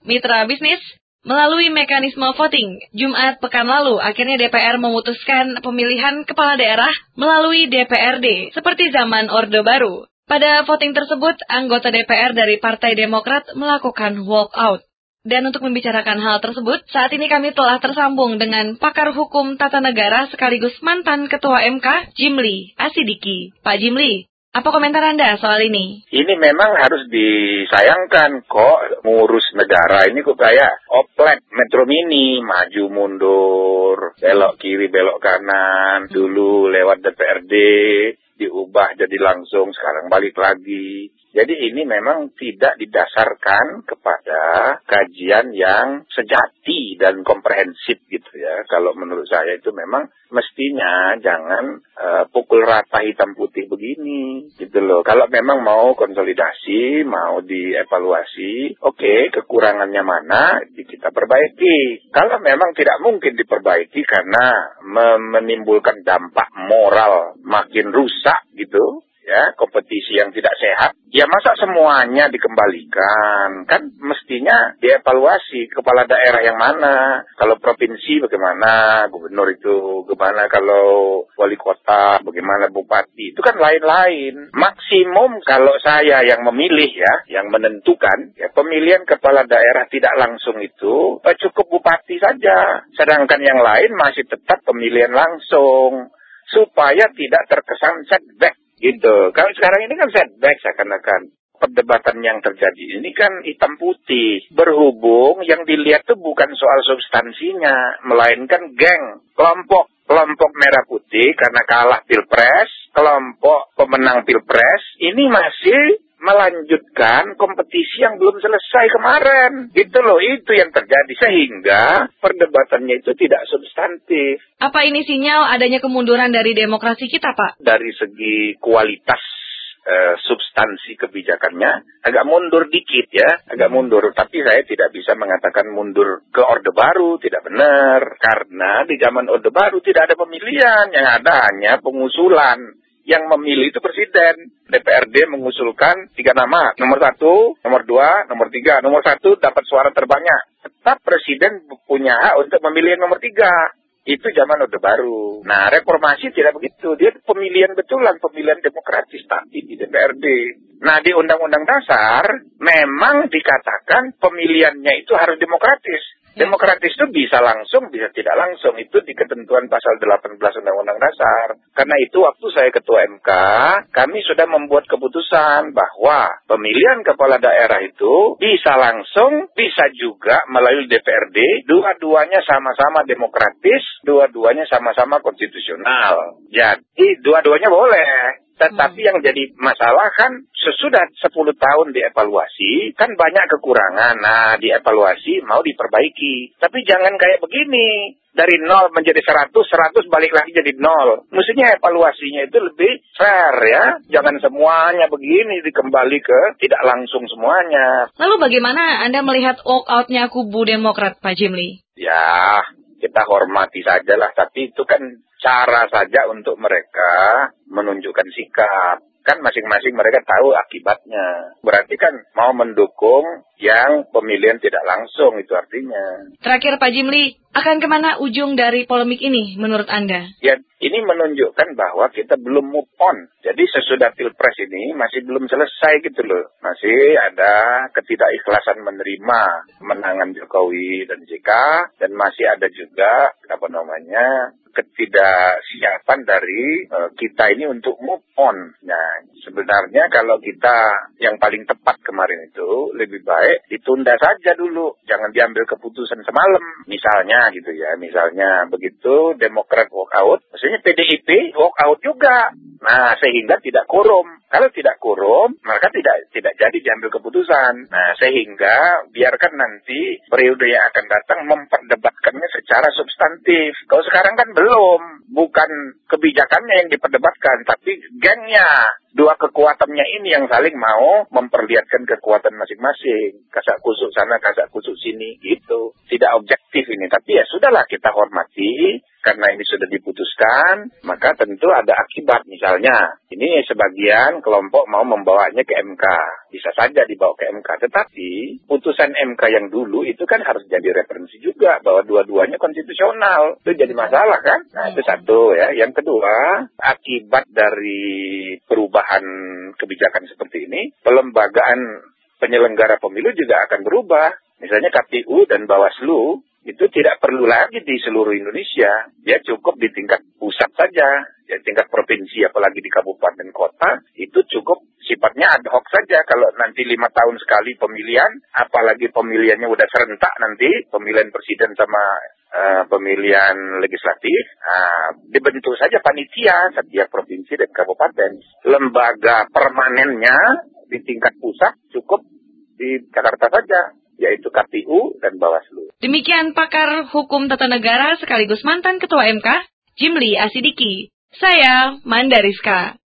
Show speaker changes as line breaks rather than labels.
Mitra bisnis, melalui mekanisme voting, Jumat pekan lalu akhirnya DPR memutuskan pemilihan kepala daerah melalui DPRD seperti zaman Orde Baru. Pada voting tersebut, anggota DPR dari Partai Demokrat melakukan walkout. Dan untuk membicarakan hal tersebut, saat ini kami telah tersambung dengan pakar hukum tata negara sekaligus mantan Ketua MK, Jimli Asidiki. Pak Jimli, apa komentar Anda soal ini?
Ini memang harus disayangkan kok, ngurus negara ini kok kayak oplet Metro Mini, maju mundur, belok kiri belok kanan, dulu lewat DPRD, diubah jadi langsung, sekarang balik lagi. Jadi ini memang tidak didasarkan kepada kajian yang sejati dan komprehensif gitu ya. Kalau menurut saya itu memang mestinya jangan pukul rata hitam putih begini gitu loh. Kalau memang mau konsolidasi, mau dievaluasi, oke, kekurangannya mana kita perbaiki. Kalau memang tidak mungkin diperbaiki karena menimbulkan dampak moral makin rusak gitu, ya, kompetisi yang tidak sehat, ya masa semuanya dikembalikan? Kan mestinya dievaluasi kepala daerah yang mana, kalau provinsi bagaimana, gubernur itu gimana, kalau wali kota bagaimana, bupati, itu kan lain-lain. Maksimum kalau saya yang memilih ya, yang menentukan, ya pemilihan kepala daerah tidak langsung itu, cukup bupati saja. Sedangkan yang lain masih tetap pemilihan langsung, supaya tidak terkesan setback. Gitu. Kalau sekarang ini kan setback seakan-akan. Perdebatan yang terjadi ini kan hitam putih. Berhubung yang dilihat itu bukan soal substansinya, melainkan geng, kelompok merah putih karena kalah pilpres, kelompok pemenang pilpres, ini masih melanjutkan kompetisi yang belum selesai kemarin. Gitu loh, itu yang terjadi. Sehingga perdebatannya itu tidak substantif.
Apa ini sinyal adanya kemunduran dari demokrasi kita, Pak?
Dari segi kualitas substansi kebijakannya agak mundur dikit ya, agak mundur. Tapi saya tidak bisa mengatakan mundur ke Orde Baru, tidak benar. Karena di zaman Orde Baru tidak ada pemilihan, yang ada hanya pengusulan. Yang memilih itu presiden. DPRD mengusulkan 3 nama. Nomor 1, nomor 2, nomor 3. Nomor 1 dapat suara terbanyak. Tetap presiden punya hak untuk memilih nomor 3. Itu zaman Orde Baru. Nah, reformasi tidak begitu. Dia pemilihan betulan, pemilihan demokratis tapi di DPRD. Nah, di Undang-Undang Dasar memang dikatakan pemilihannya itu harus demokratis. Demokratis itu bisa langsung, bisa tidak langsung. Itu di ketentuan pasal 18 Undang-Undang Dasar. Karena itu waktu saya Ketua MK, kami sudah membuat keputusan bahwa pemilihan kepala daerah itu bisa langsung, bisa juga melalui DPRD. Dua-duanya sama-sama demokratis, dua-duanya sama-sama konstitusional. Jadi dua-duanya boleh. Tetapi yang jadi masalah kan sesudah 10 tahun dievaluasi, kan banyak kekurangan. Nah, dievaluasi mau diperbaiki. Tapi jangan kayak begini. Dari 0 menjadi 100, 100 balik lagi jadi 0. Mestinya evaluasinya itu lebih fair ya. Jangan semuanya begini dikembali ke tidak langsung semuanya.
Lalu bagaimana Anda melihat walkout-nya kubu Demokrat, Pak Jimli?
Ya, kita hormati sajalah. Tapi itu kan cara saja untuk mereka menunjukkan sikap. Kan masing-masing mereka tahu akibatnya. Berarti kan mau mendukung yang pemilihan tidak langsung, itu artinya.
Terakhir Pak Jimli, akan kemana ujung dari polemik ini menurut Anda?
Ya, ini menunjukkan bahwa kita belum move on. Jadi sesudah pilpres ini masih belum selesai gitu loh. Masih ada ketidakikhlasan menerima kemenangan Jokowi dan JK. Dan masih ada juga, ketidaksiapan dari kita ini untuk move on. Nah, sebenarnya kalau kita yang paling tepat kemarin itu lebih baik ditunda saja dulu, jangan diambil keputusan semalam. Misalnya gitu ya, misalnya begitu Demokrat walk out, maksudnya PDIP walk out juga. Nah, sehingga tidak quorum. Kalau tidak quorum, maka tidak jadi diambil keputusan. Nah, sehingga biarkan nanti periode yang akan datang memperdebatkannya secara substantif. Kalau sekarang kan belum, bukan kebijakannya yang diperdebatkan, tapi gengnya. Dua kekuatannya ini yang saling mau memperlihatkan kekuatan masing-masing. Kasak kusuk sana, kasak kusuk sini, gitu. Tidak objektif ini, tapi ya sudahlah kita hormati. karena ini sudah diputuskan, maka tentu ada akibat. Misalnya, ini sebagian kelompok mau membawanya ke MK. Bisa saja dibawa ke MK. Tetapi, putusan MK yang dulu itu kan harus jadi referensi juga, bahwa dua-duanya konstitusional. Itu jadi masalah kan? Nah, itu satu ya. Yang kedua, akibat dari perubahan kebijakan seperti ini, pelembagaan penyelenggara pemilu juga akan berubah. Misalnya KPU dan Bawaslu, itu tidak perlu lagi di seluruh Indonesia. Dia cukup di tingkat pusat saja. Ya, tingkat provinsi, apalagi di kabupaten kota, itu cukup sifatnya ad hoc saja. Kalau nanti 5 tahun sekali pemilihan, apalagi pemilihannya udah serentak nanti, pemilihan presiden sama pemilihan legislatif, dibentuk saja panitia setiap provinsi dan kabupaten. Lembaga permanennya di tingkat pusat cukup di Jakarta saja, yaitu KPU dan Bawaslu.
Demikian pakar hukum tata negara sekaligus mantan Ketua MK, Jimli Asidiki. Saya Manda Rizka.